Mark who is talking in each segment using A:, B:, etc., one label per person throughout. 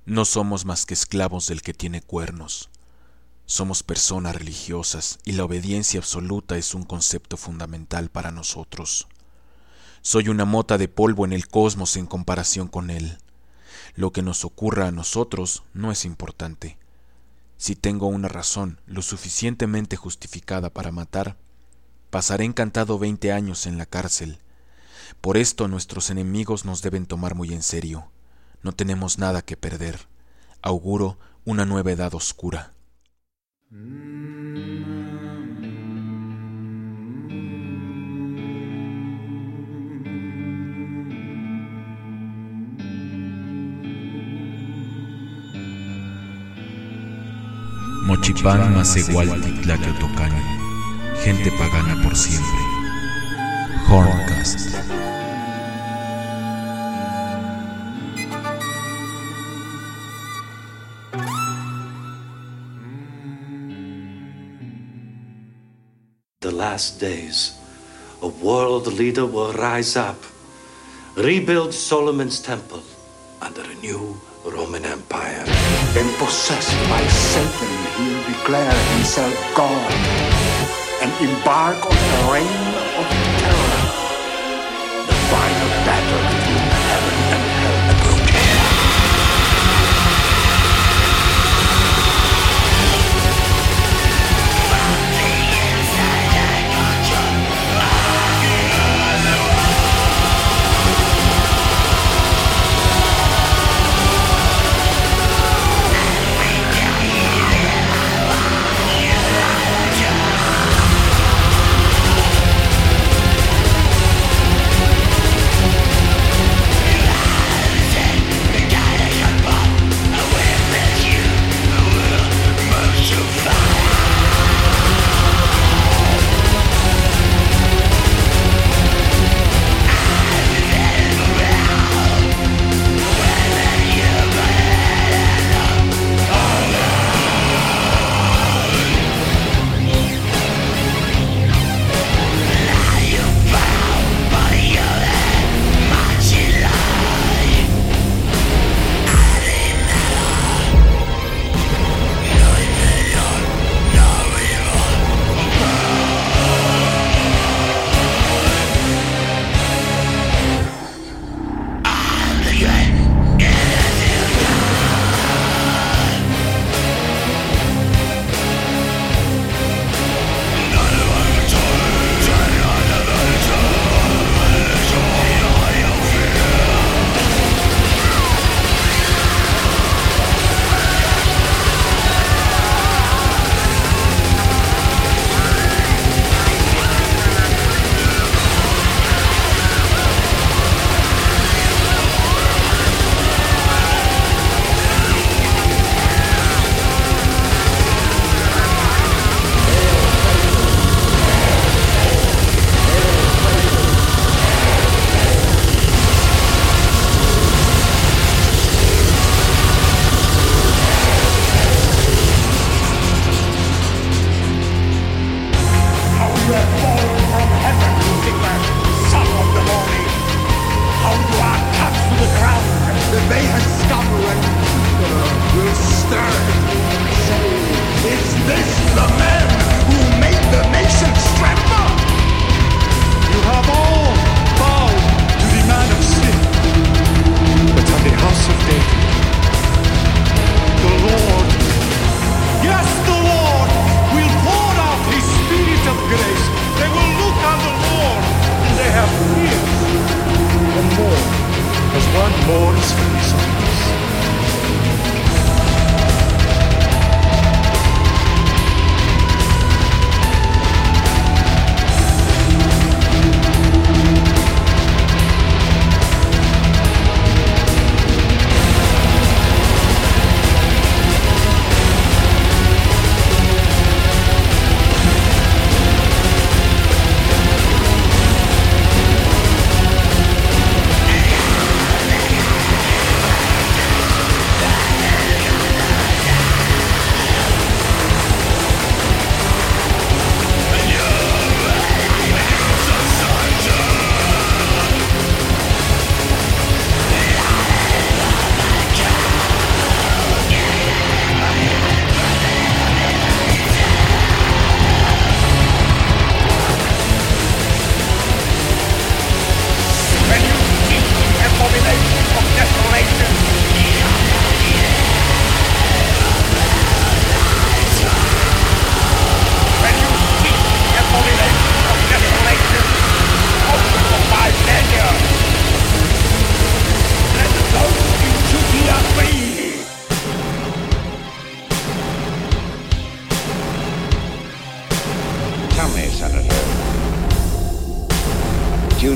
A: No somos más que esclavos del que tiene cuernos. Somos personas religiosas y la obediencia absoluta es un concepto fundamental para nosotros. Soy una mota de polvo en el cosmos en comparación con él. Lo que nos ocurra a nosotros no es importante. Si tengo una razón lo suficientemente justificada para matar, pasaré encantado 20 años en la cárcel. Por esto nuestros enemigos nos deben tomar muy en serio. No tenemos nada que perder. Auguro una nueva edad oscura. Mochipán Macehualtitlaqueotocani, gente pagana por siempre. Horncast.
B: The last days, a world leader will rise up, rebuild Solomon's temple under a new Roman Empire.
C: Then possessed by Satan, he'll declare himself God and embark on a reign of terror. The final battle between heaven and hell approaches.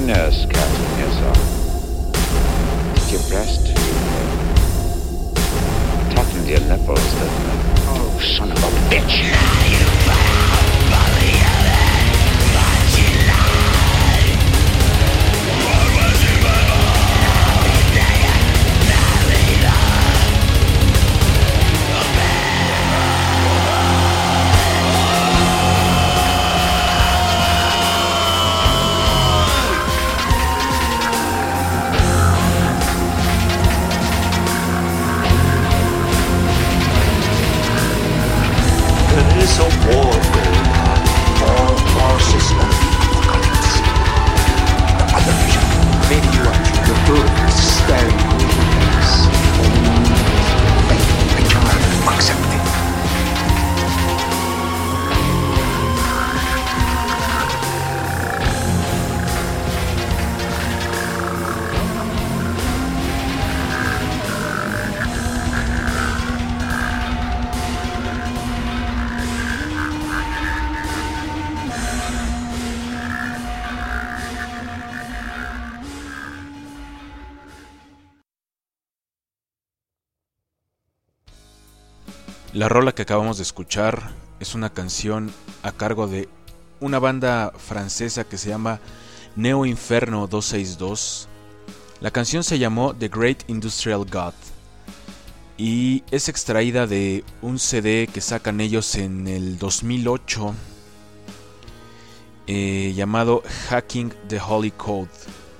D: nurse cat, yes, sir. At your breast. Talking to your nipples, oh, son of a bitch!
B: There's a war going on.
C: All forces of the apocalypse. The other vision. Maybe you are the good staring wilderness. I cannot accept it.
A: La rola que acabamos de escuchar es una canción a cargo de una banda francesa que se llama Neo Inferno 262. La canción se llamó The Great Industrial God y es extraída de un CD que sacan ellos en el 2008 llamado Hacking the Holy Code.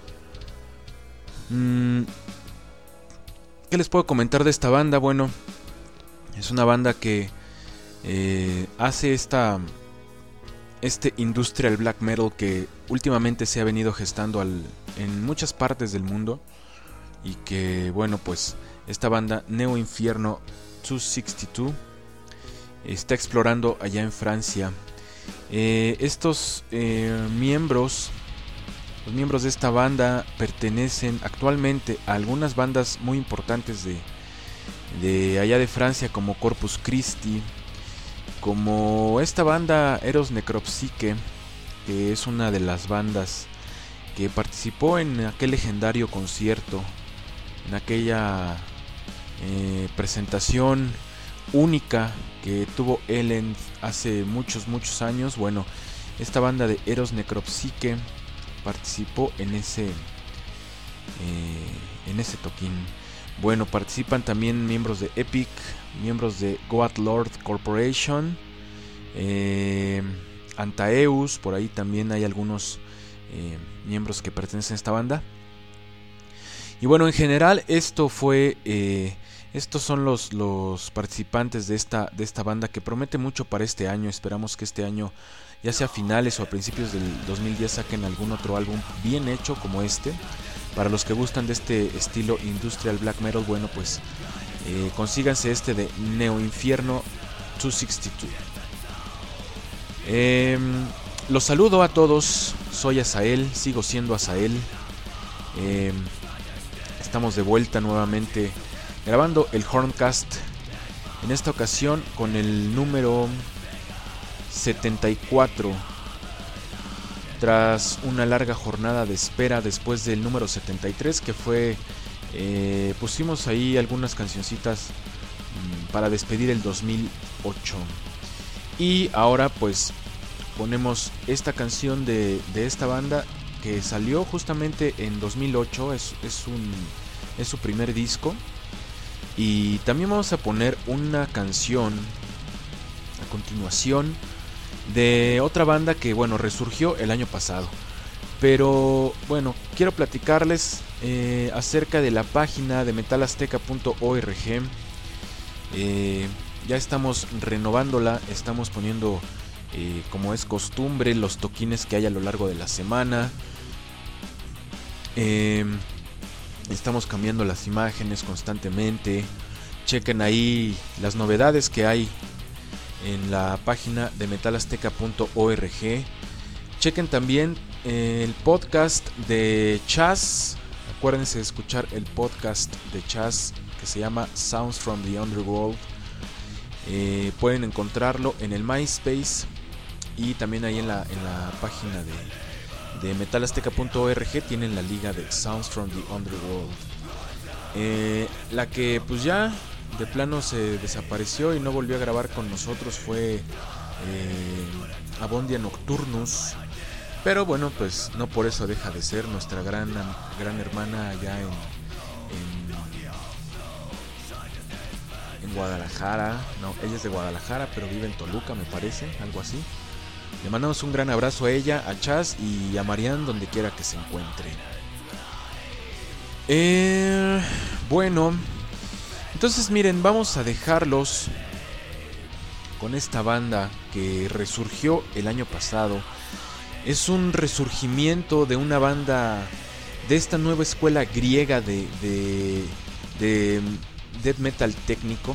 A: ¿Qué les puedo comentar de esta banda? Bueno, es una banda que hace este industrial black metal que últimamente se ha venido gestando en muchas partes del mundo. Y que, bueno, pues esta banda Neo Inferno 262 está explorando allá en Francia. Estos miembros, los miembros de esta banda pertenecen actualmente a algunas bandas muy importantes de allá de Francia, como Corpus Christi, como esta banda Eros Necropsyche, que es una de las bandas que participó en aquel legendario concierto, en aquella presentación única que tuvo Ellen hace muchos años. Bueno, esta banda de Eros Necropsyche participó en ese toquín. Bueno, participan también miembros de Epic, miembros de God Lord Corporation, Antaeus, por ahí también hay algunos miembros que pertenecen a esta banda. Y bueno, en general estos son los participantes de esta banda, que promete mucho para este año. Esperamos que este año, ya sea a finales o a principios del 2010, saquen algún otro álbum bien hecho como este. Para los que gustan de este estilo industrial black metal, bueno, pues consíganse este de Neo Inferno 262. Los saludo a todos, soy Azael, sigo siendo Azael. Estamos de vuelta nuevamente grabando el Horncast, en esta ocasión con el número 74. Tras una larga jornada de espera después del número 73, que fue, pusimos ahí algunas cancioncitas para despedir el 2008. Y ahora pues ponemos esta canción de esta banda que salió justamente en 2008, es su primer disco. Y también vamos a poner una canción a continuación de otra banda que, bueno, resurgió el año pasado. Pero bueno, quiero platicarles acerca de la página de metalazteca.org. Ya estamos renovándola, estamos poniendo, como es costumbre, los toquines que hay a lo largo de la semana. Estamos cambiando las imágenes constantemente. Chequen ahí las novedades que hay en la página de metalazteca.org. Chequen también el podcast de Chas. Acuérdense de escuchar el podcast de Chas que se llama Sounds from the Underworld. Pueden encontrarlo en el MySpace y también ahí en la página de metalazteca.org tienen la liga de Sounds from the Underworld. La que pues ya de plano se desapareció y no volvió a grabar con nosotros fue Abondia Nocturnus. Pero bueno, pues no por eso deja de ser nuestra gran hermana allá en Guadalajara. No, ella es de Guadalajara, pero vive en Toluca, me parece, algo así. Le mandamos un gran abrazo a ella, a Chas y a Marian, donde quiera que se encuentre. Bueno, entonces miren, vamos a dejarlos con esta banda que resurgió el año pasado. Es un resurgimiento de una banda de esta nueva escuela griega de death metal técnico.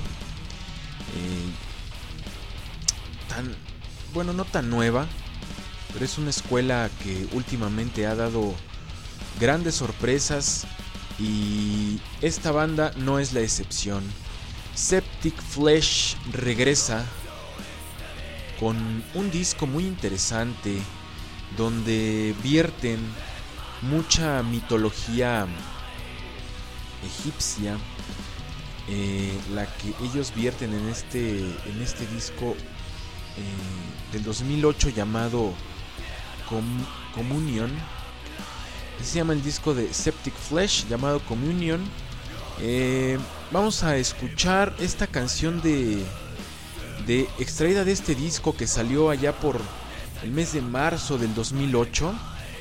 A: No tan nueva, pero es una escuela que últimamente ha dado grandes sorpresas y esta banda no es la excepción. Septic Flesh regresa con un disco muy interesante donde vierten mucha mitología egipcia, la que ellos vierten en este disco del 2008 llamado Communion. Se llama el disco de Septic Flesh llamado Communion. Vamos a escuchar esta canción de extraída de este disco que salió allá por el mes de marzo del 2008.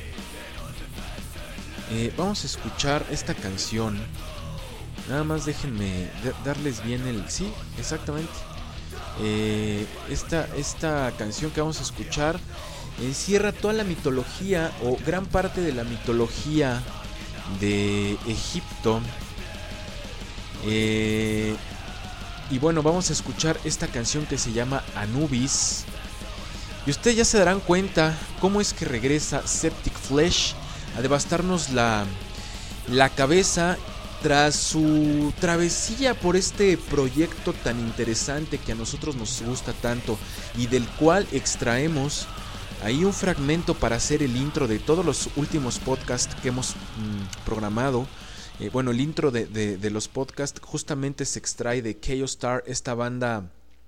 A: Vamos a escuchar esta canción. Nada más déjenme darles bien el... Sí, exactamente. Esta canción que vamos a escuchar encierra toda la mitología o gran parte de la mitología de Egipto. Y bueno, vamos a escuchar esta canción que se llama Anubis. Y ustedes ya se darán cuenta cómo es que regresa Septic Flesh a devastarnos la cabeza tras su travesía por este proyecto tan interesante que a nosotros nos gusta tanto y del cual extraemos ahí un fragmento para hacer el intro de todos los últimos podcasts que hemos programado. El intro de los podcasts justamente se extrae de Chaos Star, esta banda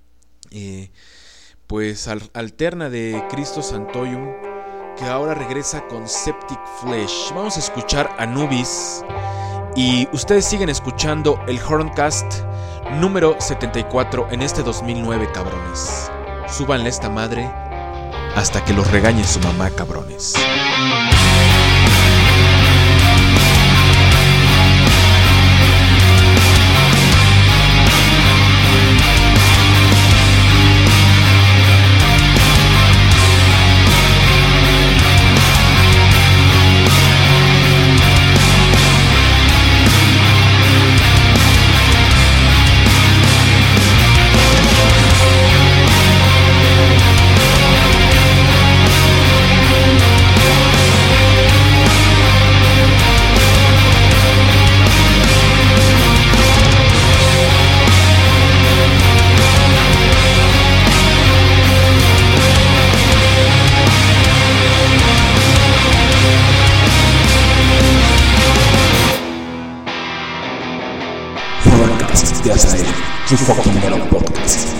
A: alterna de Cristo Santorum, que ahora regresa con Septic Flesh. Vamos a escuchar Anubis y ustedes siguen escuchando el Horncast número 74 en este 2009, cabrones. Súbanle esta madre hasta que los regañe su mamá, cabrones.
E: Tu fucking metal podcast.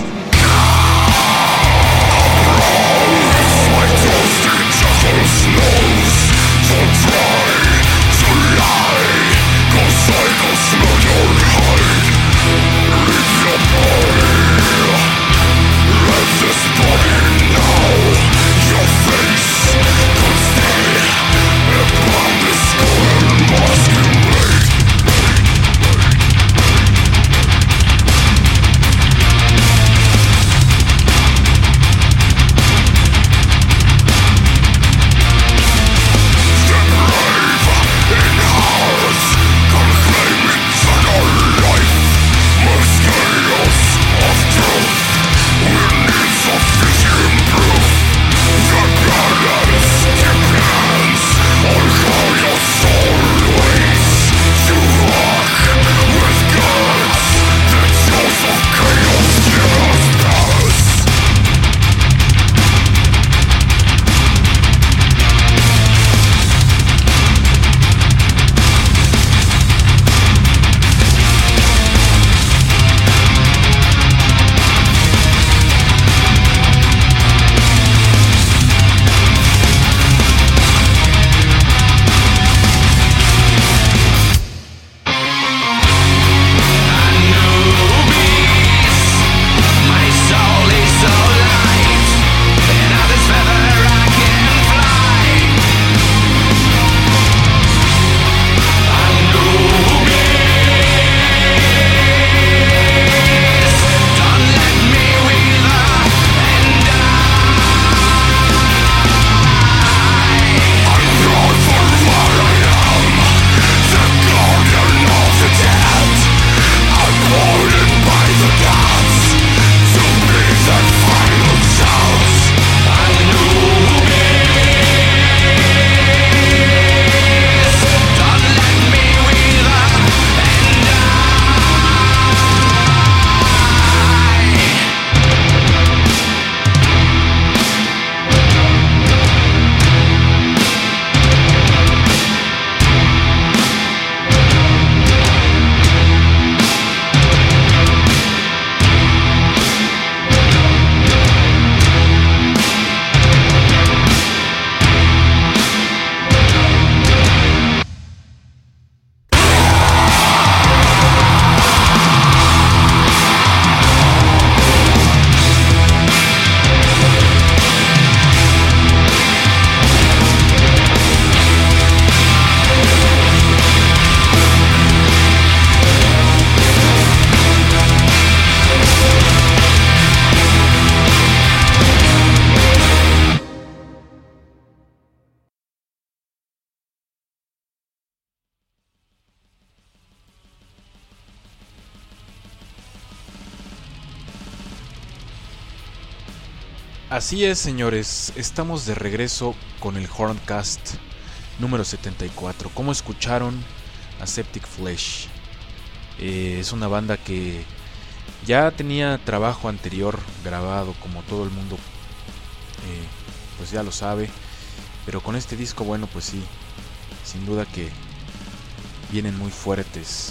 A: Así es, señores, estamos de regreso con el Horncast número 74. Como escucharon, Aseptic Flesh es una banda que ya tenía trabajo anterior grabado, como todo el mundo pues ya lo sabe, pero con este disco, bueno, pues sí, sin duda que vienen muy fuertes.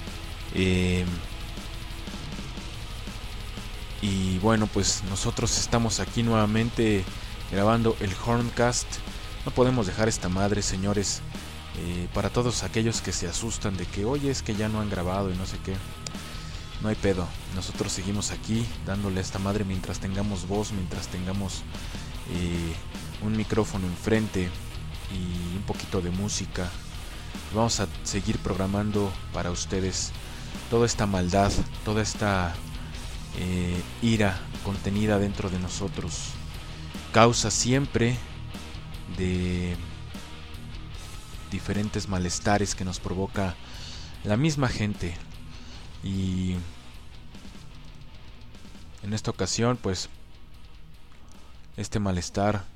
A: Y bueno, pues nosotros estamos aquí nuevamente grabando el Horncast. No podemos dejar esta madre, señores. Para todos aquellos que se asustan de que, oye, es que ya no han grabado y no sé qué, no hay pedo. Nosotros seguimos aquí dándole a esta madre mientras tengamos voz, mientras tengamos un micrófono enfrente y un poquito de música. Vamos a seguir programando para ustedes toda esta maldad, toda esta ira contenida dentro de nosotros, causa siempre de diferentes malestares que nos provoca la misma gente. Y en esta ocasión, pues, este malestar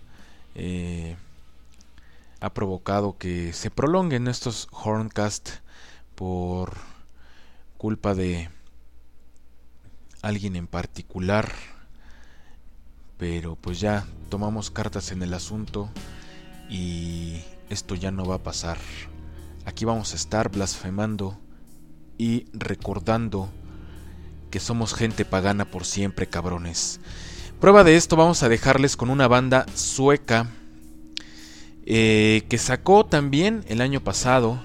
A: ha provocado que se prolonguen estos Horncast por culpa de alguien en particular, pero pues ya tomamos cartas en el asunto y esto ya no va a pasar. Aquí vamos a estar blasfemando y recordando que somos gente pagana por siempre, cabrones. Prueba de esto vamos a dejarles con una banda sueca que sacó también el año pasado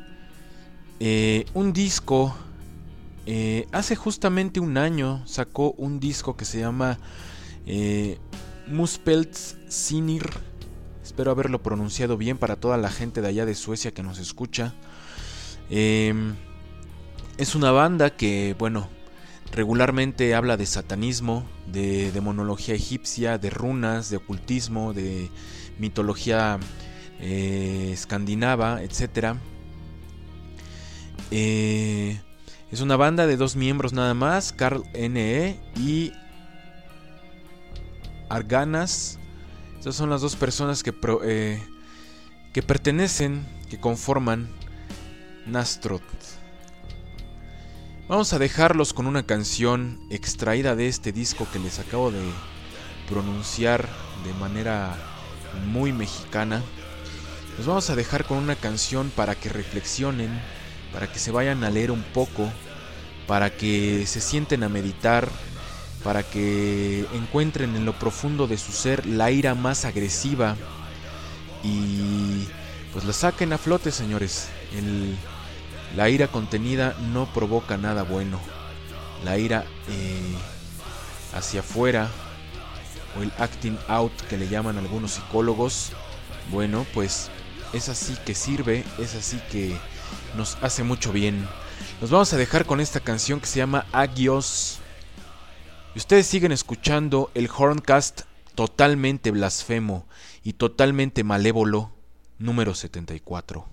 A: un disco. Hace justamente un año sacó un disco que se llama Muspelts Sinir. Espero haberlo pronunciado bien para toda la gente de allá de Suecia que nos escucha. Es una banda que, bueno, regularmente habla de satanismo, de demonología egipcia, de runas, de ocultismo, de mitología escandinava, etc. Es una banda de 2 miembros nada más, Carl N.E. y Arganas. Estas son las 2 personas que pertenecen, que conforman Nastroth. Vamos a dejarlos con una canción extraída de este disco que les acabo de pronunciar de manera muy mexicana. Los vamos a dejar con una canción para que reflexionen, para que se vayan a leer un poco, para que se sienten a meditar, para que encuentren en lo profundo de su ser la ira más agresiva y pues la saquen a flote, señores. La ira contenida no provoca nada bueno. La ira hacia afuera, o el acting out que le llaman algunos psicólogos, bueno, pues es así que sirve, es así que nos hace mucho bien. Nos vamos a dejar con esta canción que se llama Agios. Y ustedes siguen escuchando el Horncast totalmente blasfemo y totalmente malévolo número 74.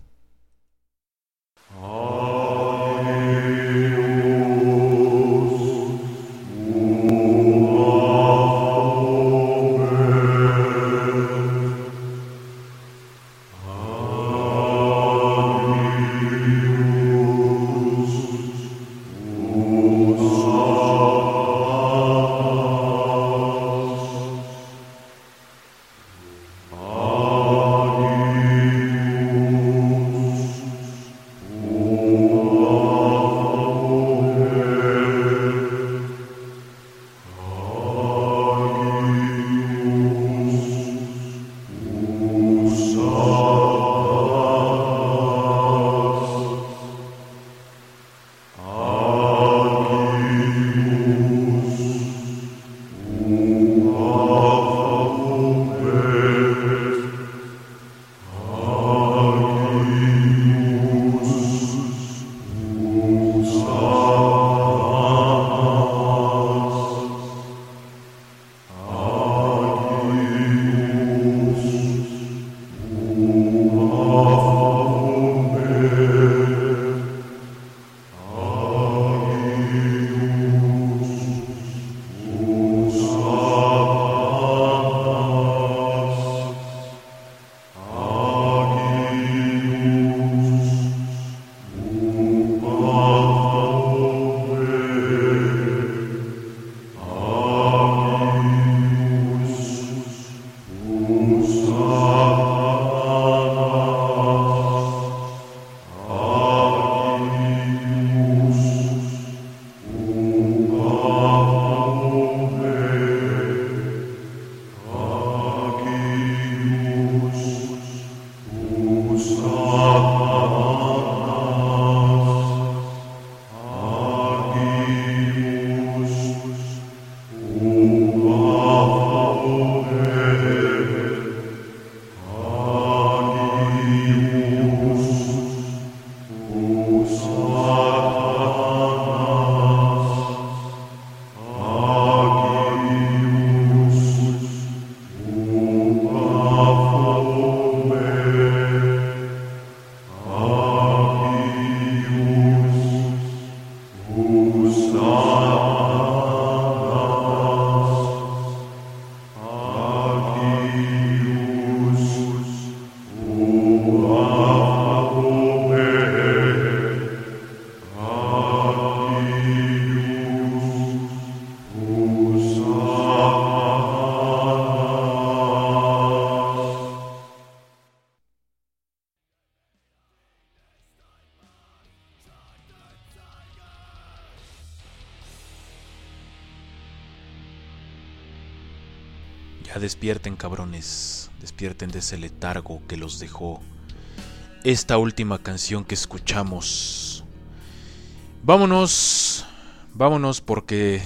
A: Ya despierten, cabrones, despierten de ese letargo que los dejó esta última canción que escuchamos. Vámonos porque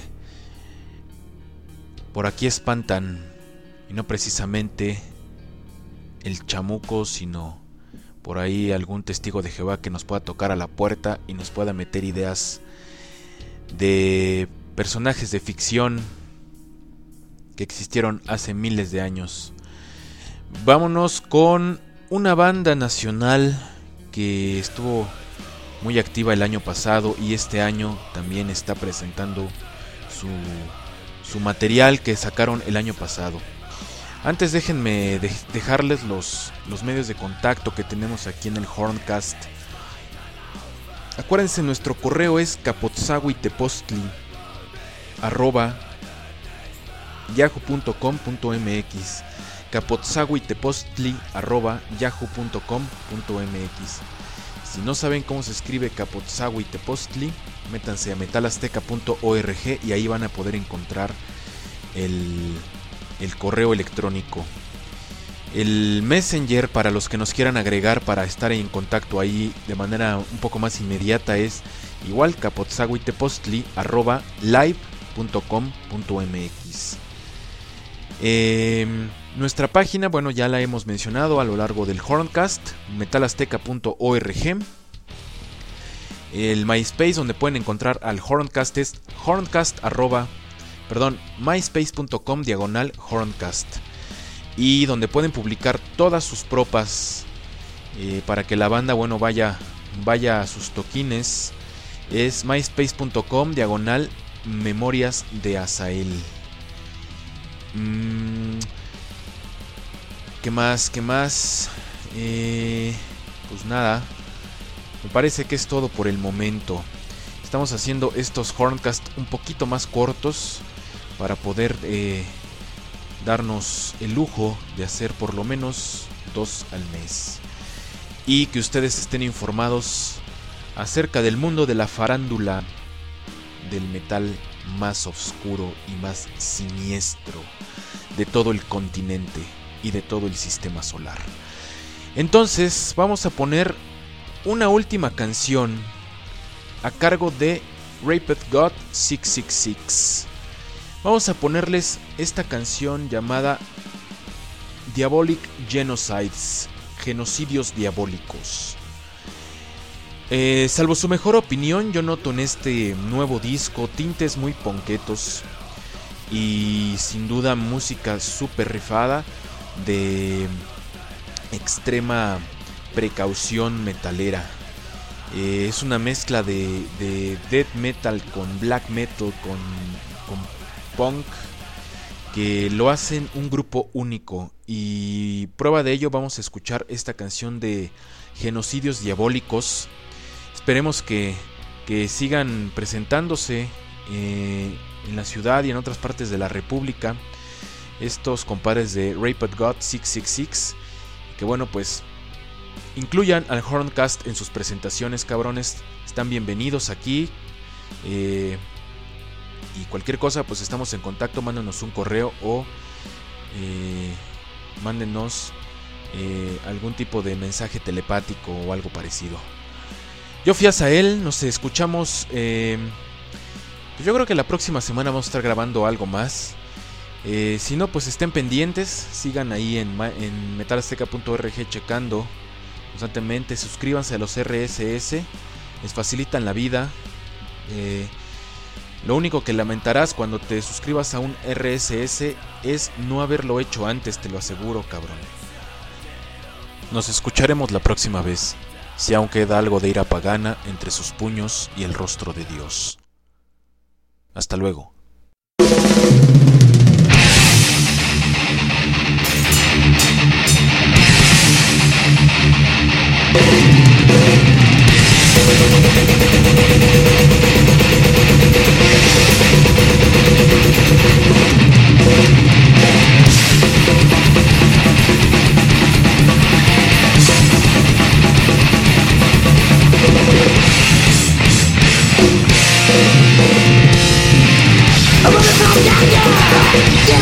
A: por aquí espantan, y no precisamente el chamuco, sino por ahí algún testigo de Jehová que nos pueda tocar a la puerta y nos pueda meter ideas de personajes de ficción que existieron hace miles de años. Vámonos con una banda nacional que estuvo muy activa el año pasado y este año también está presentando su material que sacaron el año pasado. Antes déjenme dejarles los medios de contacto que tenemos aquí en el Horncast. Acuérdense, nuestro correo es capotzahuitepostli@yahoo.com.mx, capotzahuitepostli@yahoo.com.mx. Si no saben cómo se escribe Capotzahuitepostli, métanse a metalazteca.org y ahí van a poder encontrar el correo electrónico. El Messenger, para los que nos quieran agregar para estar en contacto ahí de manera un poco más inmediata, es igual capotzahuitepostli@live.com.mx. Nuestra página, bueno, ya la hemos mencionado a lo largo del Horncast, metalazteca.org. El MySpace, donde pueden encontrar al Horncast, es myspace.com/Horncast. Y donde pueden publicar todas sus propas para que la banda, bueno, vaya a sus toquines, es myspace.com/Memorias de Azael. ¿Qué más? Pues nada, me parece que es todo por el momento. Estamos haciendo estos Horncast un poquito más cortos para poder darnos el lujo de hacer por lo menos 2 al mes. Y que ustedes estén informados acerca del mundo de la farándula del metal más oscuro y más siniestro de todo el continente y de todo el sistema solar. Entonces vamos a poner una última canción a cargo de Raped God 666. Vamos a ponerles esta canción llamada Diabolic Genocides, genocidios diabólicos. Salvo su mejor opinión, yo noto en este nuevo disco tintes muy ponquetos y sin duda música súper rifada de extrema precaución metalera. Es una mezcla de death metal con black metal, con punk, que lo hacen un grupo único. Y prueba de ello, vamos a escuchar esta canción de Genocidios Diabólicos. Esperemos que sigan presentándose en la ciudad y en otras partes de la república estos compadres de Raped God 666, que bueno, pues incluyan al Horncast en sus presentaciones, cabrones. Están bienvenidos aquí. Y cualquier cosa, pues estamos en contacto. Mándenos un correo o mándenos algún tipo de mensaje telepático o algo parecido. Yo fui a Azael, nos escuchamos. Pues yo creo que la próxima semana vamos a estar grabando algo más. Si no, pues estén pendientes. Sigan ahí en metalazteca.org checando constantemente. Suscríbanse a los RSS, les facilitan la vida. Lo único que lamentarás cuando te suscribas a un RSS es no haberlo hecho antes, te lo aseguro, cabrón. Nos escucharemos la próxima vez, si aún queda algo de ira pagana entre sus puños y el rostro de Dios. Hasta luego.
F: I'm gonna come down, yeah!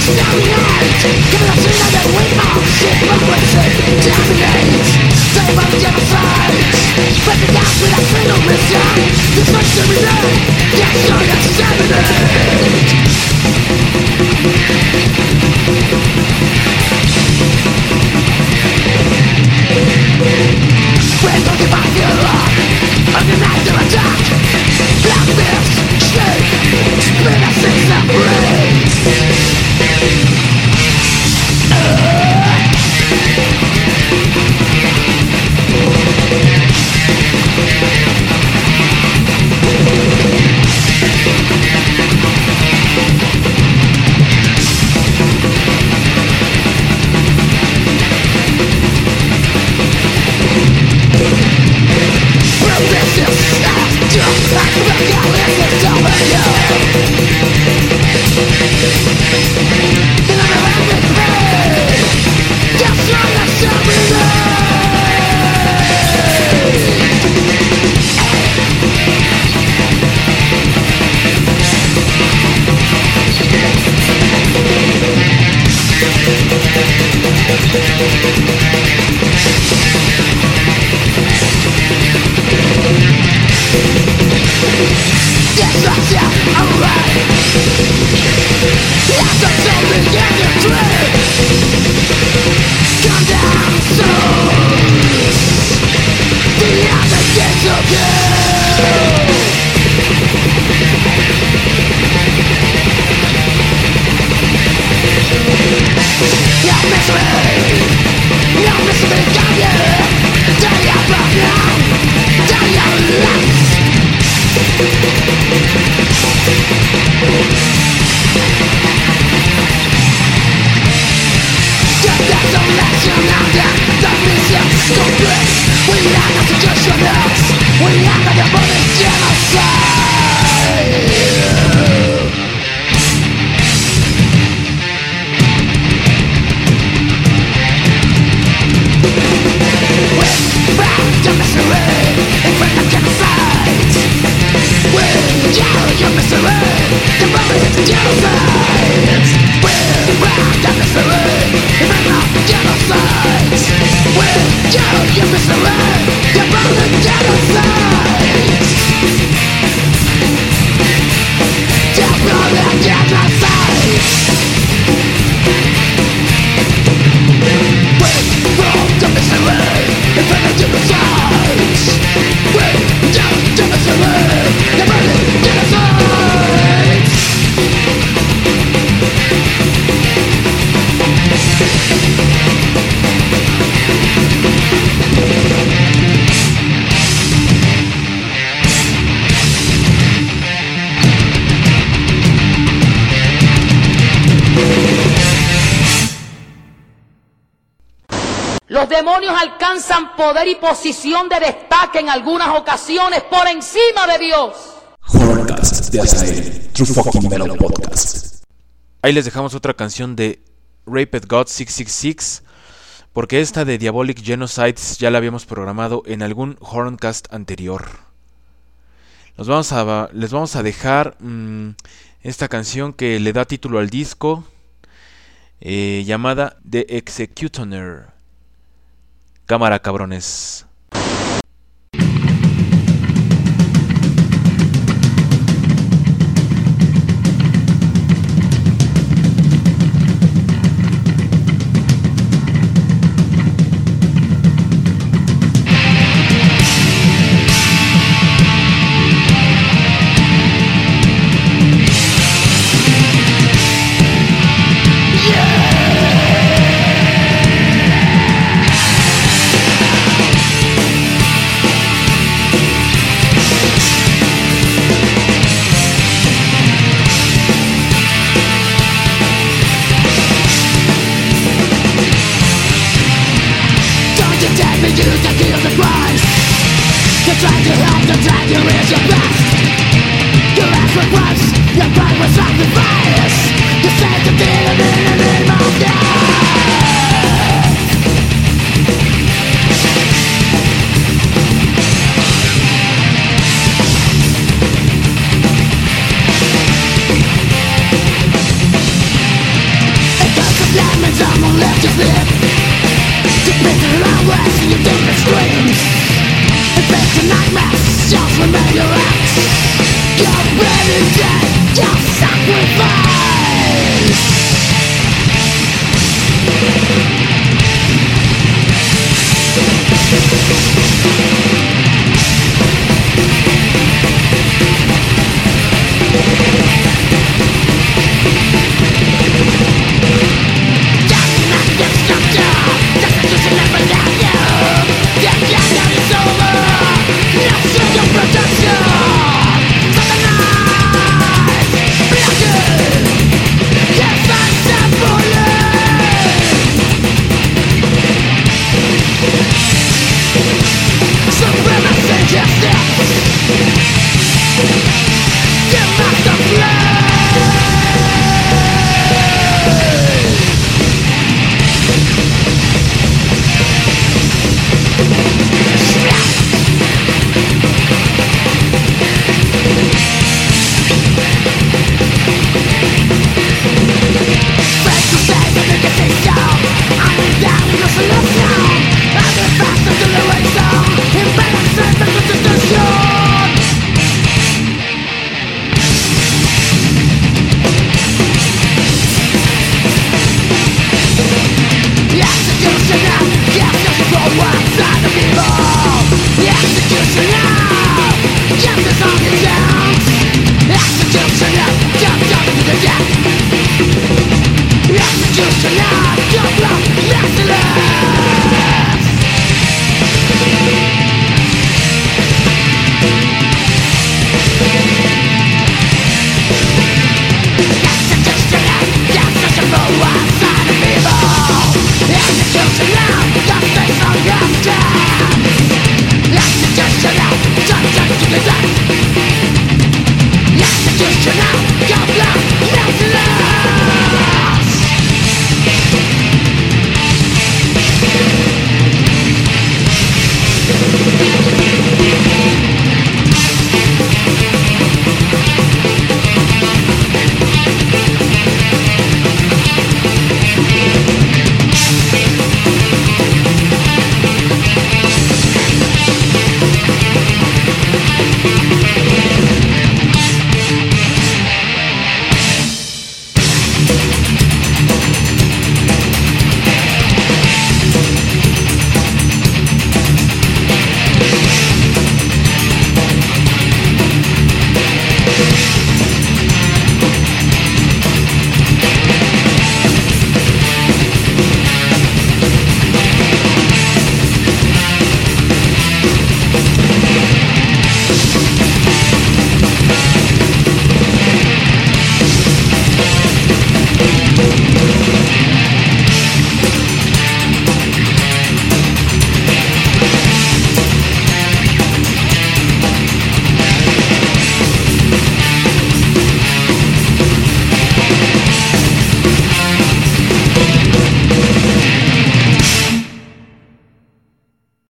F: Los demonios alcanzan poder y posición de destaque en algunas ocasiones por encima de Dios.
E: Horrorcast de Azael, True Fucking Metal Podcast.
A: Ahí les dejamos otra canción de Raped God 666, porque esta de Diabolic Genocides ya la habíamos programado en algún Horrorcast anterior. Les vamos a dejar esta canción que le da título al disco, llamada The Executioner. Cámara, cabrones.
G: fire.